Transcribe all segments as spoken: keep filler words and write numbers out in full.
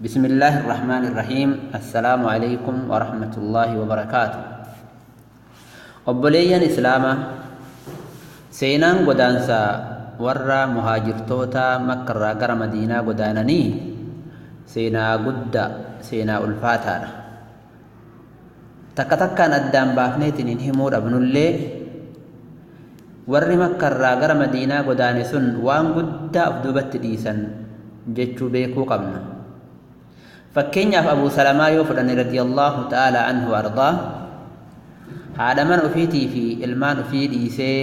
بسم الله الرحمن الرحيم. السلام عليكم ورحمة الله وبركاته. أبوليان إسلاما سينان قدانسا ورّا مهاجر توتا مكة راقر مدينة قدانني سينا قد سينا ألفاتا تكتكان أدام بافنيتين انهمور ابن اللي ورّي مكة راقر مدينة قدانسون وان قد أفدوبت ديسا جتشو بيكو قبنا فكين أبو سلمة يوفرن رضي الله تعالى عنه وأرضاه هذا من أفيتي في المان أفيدي سي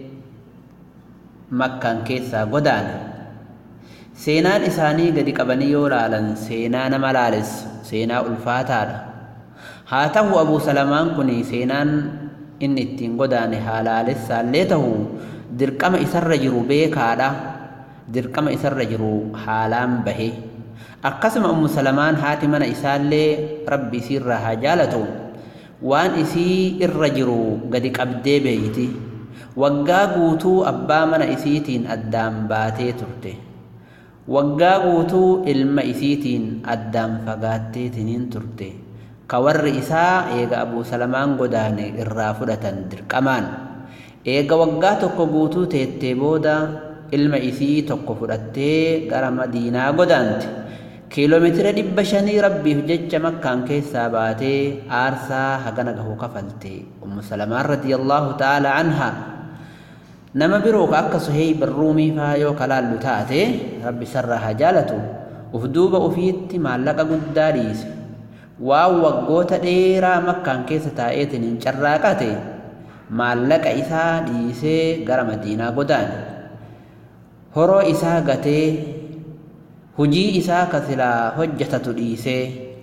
مكان كيسا قدان سينان إساني قد قبني يولالا سينان ملالس سينا ألفاتار هاته أبو سلمان كني سينان إن التين قدان هالالس ساليته درقم إسر رجرو بيكادا درقم إسر رجرو حالام بهي أقسم أم سلمان هاتمنا إسالي ربي سيرها جالته وان إسي الرجرو قد قبدي بيتي وقاقوتو أبا من إسيتين أدام باتي ترتي وقاقوتو إلما إسيتين أدام فقاتي تنين ترتي كور إساء إيغا أبو سلمان قداني الرافدة درقمان إيغا وقاتو قوتو تيتبودا إلما إسي تقفرتي غير مدينة قدانتي كيلومتر دب شني ربي هجج مكان كيسا باتي آرسا هغنغه كفلتي أم سلمة رضي الله تعالى عنها نما بروك أكا صهيب الرومي فايو كلال تاتي ربي سرها جالتو وفدوب أفيت معلقة قداريس واو وقوت ديرا مكان كيسا تايتن انشراكاتي معلقة إسا ديسي غر مدينة قدان هرو إسا غتي hujii isaa ka silaa hojjetatu dhiisee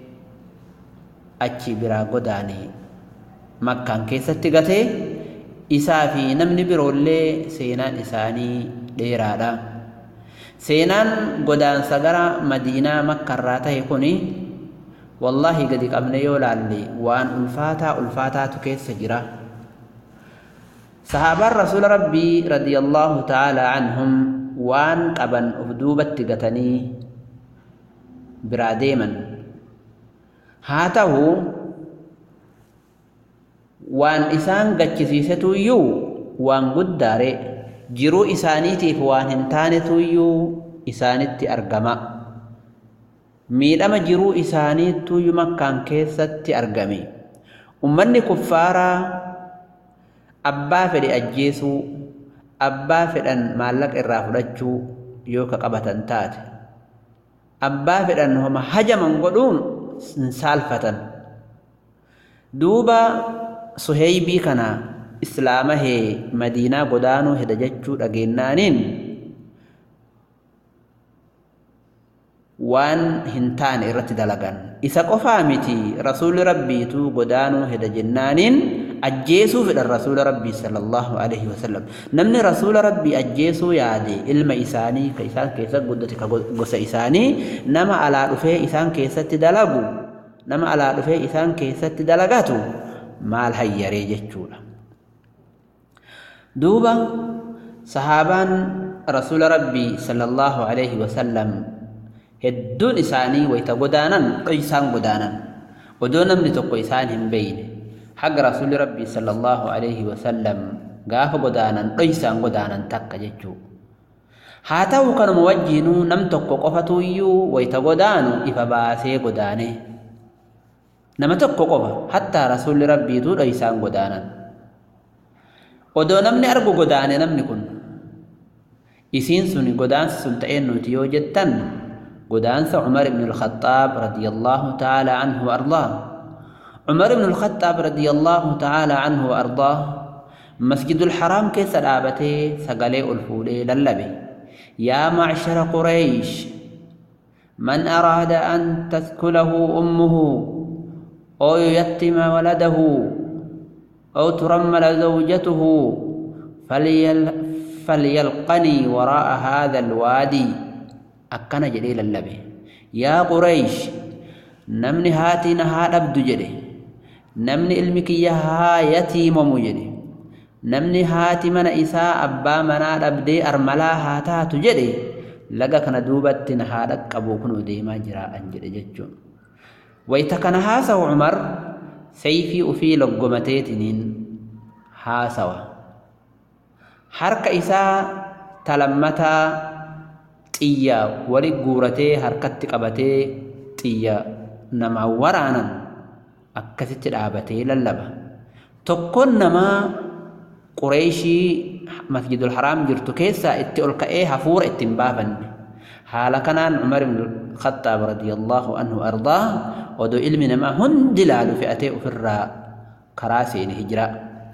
achi biraa godaanee makkaan keessatti gatee isaa fi namni biroollee seenaan isaanii dheeraadha. Seenaan godaansa gara madiinaa makkarraa ta'e kuni wallahi gadi qabne yoo laalle waan ulfaataa ulfaataatu keessa jira. Sahaabaan rasuula rabbii radiyallahu ta'ala anhum waan qaban of duubatti gatanii biraa deeman haa ta'u waan isaan gachisiisetu iyyuu waan guddaare jiruu isaaniitiif waan hin taanetu iyyuu isaanitti argama. Miidhama jiruu isaaniitu iyyuu makkaan keessatti argame. Ummanni kuffaaraa abbaa fedhe ajjeesuu abbaa fedhan maallaqa irraa fudhachuu yoo ka qabatan taate abbaa fedhan homa hajaman godhuun saalfatan. Duuba Suheybii kana islaama hee madiinaa godaanuu heda jechuu dhageennaaniin waan hin taane irratti dalagan. Isa qofaa miti rasuulli rabbiitu godaanuu heda jennaaniin ajjeesuu fedhan rasuula rabbii sallallahu alaihi wasallam. Namni rasuula rabbii ajjeesuu yaade ilma isaanii ka isaan keessatti guddate ka gosa isaanii nama alaa dhufee isaan keessatti dalagu nama alaa dhufee isaan keessatti dalagatu maal hayyaree jechuudha. Duuba sahaabaan rasuula rabbii sallallahu alaihi wasallam hedduun isaanii wayta godaanan isaan godaanan odoo namni tokko isaan hin beeyne حق رسول ربي صلى الله عليه وسلم غاف غدانا قيسان غدانا تك جچو هاتاو كان موجهنو نم توكو قفتو يو ويتغدانو افباسي غدانه نم توكو قفا حتى رسول ربي دو قيسان غدانا ودو نمني ارغو غدانه نمني كن اسين سني غدان سنتين نوتيو جتن غدان عمر بن الخطاب رضي الله تعالى عنه وارضاه. عمر بن الخطاب رضي الله تعالى عنه وأرضاه مسجد الحرام كيس الآبتي سقلي الفولي للبي يا معشر قريش من أراد أن تثكله أمه أو يتم ولده أو ترمل زوجته فليل فليلقني وراء هذا الوادي أكن جليل اللبي يا قريش نمني هاتي نهاد أبدو جلي namni ilmi kiyya haa yatiimamu jedhe namni haati mana isaa abbaa manaa dhabdee armalaa haa taatu jedhe laga kana duubatti na haa dhaqqabu kunoo deemaa jira an jedhe jechuun. Wayita kana haasawu Umar sayfii ufii loggomateetiniin haasawa. Harka isaa talammataa xiyya wali guuratee harkatti qabatee xiyya nama waraanan akkasitti dhaabatee lallaba. Tokkoon namaa Qureeshii Masjidul Haraam jirtu keessaa itti ol ka'ee hafuura ittiin baafanne. Haala kanaan Umar ibn al-Khattaab radiyallahu anhu ardaa odoo ilmi namaa hundi laalu fe'atee ofirraa karaa seene hijiraa.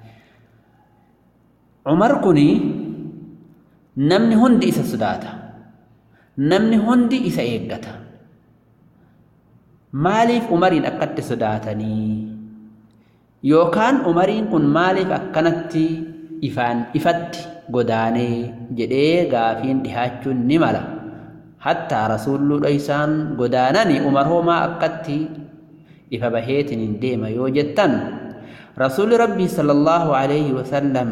Umar kuni namni hundi isa sodaata. Namni hundi isa eeggata. Maaliif Umariin akkatti sodaatanii? Yookaan Umariin kun maaliif akkanatti ifaan ifatti godaanee jedhee gaafiin dhihaachuun ni mala. Hattaa rasuulluudha isaan godaananii Umar homaa akkatti ifa baheetiin hin deema yoo jettan rasuulli Rabbii sallallahu alayhi wa sallam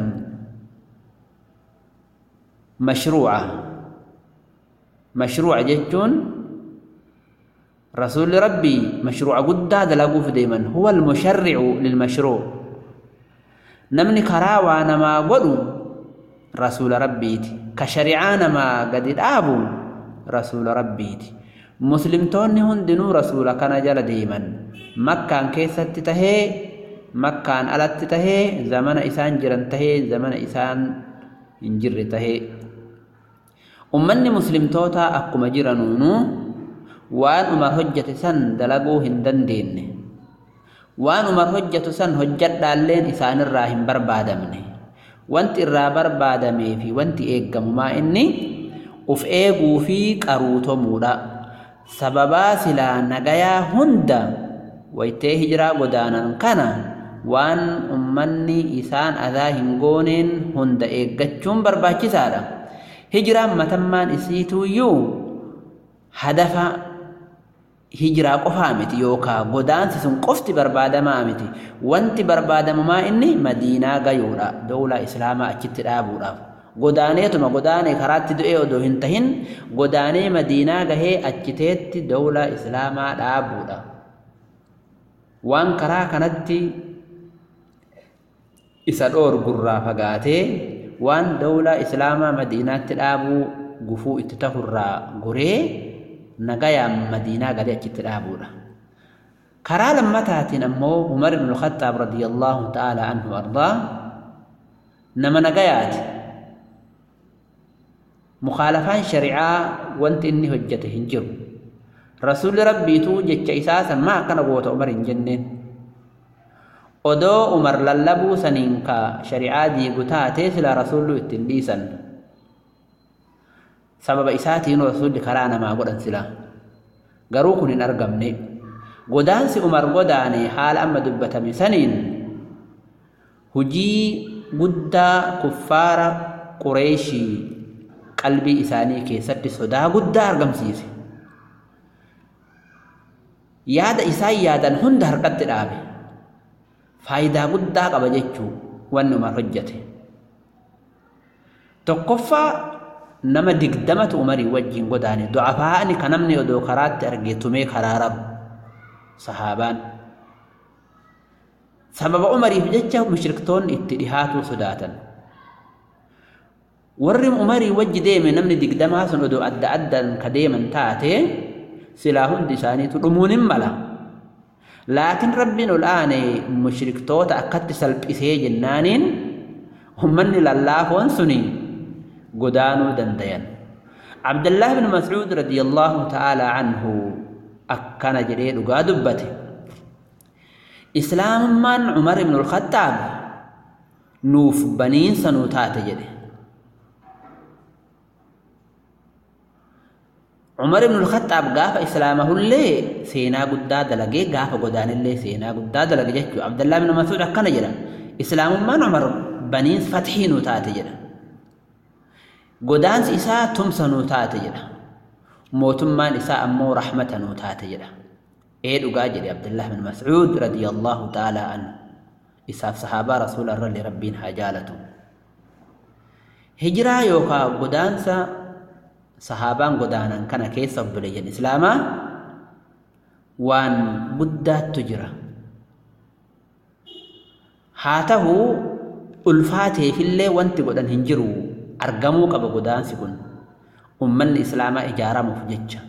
mashruuca mashruuca jechuun rasuulli Rabbii mashruuca guddaa dalaguuf deeman huwa al-musharri'u lil-mashruu' namni karaa waa namaa godhu rasuula Rabbiiti ka shari'aa namaa gadi dhaabu rasuula Rabbiiti. Muslimtoonni hundinuu rasuula kana jala deeman Makkaan keessatti tahee Makkaan alatti tahee zamana isaan jiran tahee zamana isaan hin jirre tahee ummanni muslimtoota akkuma jiranuunu waan Umar hojjate san dalaguu hin dandeenye. Waan Umar hojjatu san hojjadhaalleen isaanirraa hin barbaadamne. Wanti irraa barbaadamee fi wanti eeggamu maa inni uf eeguu fi qaruutomuudha. Sababaa silaa nagayaa hunda wayitee hijiraa godaanan kana waan ummanni isaan adaa hin gooneen hunda eeggachuun barbaachisaadha. Hijiraan matammaan isiituuyyuu hadafa hijiraa qofaa miti yookaan godaansi sun qofti barbaadamaa miti. Wanti barbaadamumaa inni Madiinaa gayuudha. Dawlaa Islaamaa achitti dhaabuudhaaf. Godaaneetuma godaanee karaatti du'ee odoo hin tahin godaanee Madiinaa gahee achiteetti dawlaa Islaamaa dhaabuudha. Waan karaa kanatti isa dhoorgurraa fagaatee waan dawlaa Islaamaa Madiinaatti dhaabuu gufuu itti tahurraa goree nagayaan Madiinaa galee achitti dhaabuudha. Karaa lammataatiin ammoo Umar ibn al-Khattaab radiyallahu ta'ala anhu ardaa nama nagayaati. Mukhaalafaan shari'aa wanti inni hojjate hin jiru. Rasuulli Rabbiituu jecha isaa san maa akkana goota Umar hin jenneen. Odoo Umar lallabuu saniin ka shari'aa diigu taatee sila rasuullu ittiin dhiisan. Sababa isaatiin rasuulli karaa namaa godhan sila. Garuu kun hin argamne. Godaansi Umar godaane haala amma dubbatame saniin hujii guddaa kuffaara Qureeshii qalbii isaanii keessatti sodaa guddaa argamsiise. Yaada isaan yaadan hunda harkatti dhaabe. Faayidaa guddaa qaba jechuu wanni Umar hojjate. Tokkoffaa nama digdamatu Umarii wajjin godaane du'afaa'ani kan namni odoo karaatti argee tumee karaa rabu sahaabaan. Sababa Umariif jecha mushriktoonni itti dhihaatuu sodaatan. Warri Umarii wajji deeme namni digdamaa sun odoo adda addaan ka deeman taate silaa hundi isaaniitu dhumuun hin mala. Laakiin Rabbiin ol aane mushriktoota akkatti salphisee jennaaniin ummanni lallaafoon suni godaanuu dandayan. Abdullah ibn Mas'uud radiyallahu ta'ala anhu akkana jedhee dhugaa dubbate. Islaamummaan Umar ibn al-Khattaab nuuf baniinsa nuu taate jedhe. Umar ibn al-Khattaab gaafa islaamahullee seenaa guddaa dalagee gaafa godaanillee seenaa guddaa dalage jechuu. Abdullah ibn Mas'uud akkana jedha. Islaamummaan Umar baniinsa fatxii nuu taate jedha. Godaansi isaa tumsa nuu taate jedha. Mootummaan isaa ammoo rahmata nuu taate jedha. Ee dhugaa jedhe Abdullah ibn Mas'uud radiyallahu ta'ala anhu. Isaaf sahaabaa rasuula irrallee Rabbiin haa jaalatu. Hijiraa yookaan godaansa sahaabaan godaanan kana keessa obboleeyyan islaamaa waan guddaattu jira. haa ta'uu ulfaateefillee wanti godhan hin jiru, argamuu qaba godaansi kun ummanni islaamaa ijaaramuuf jecha.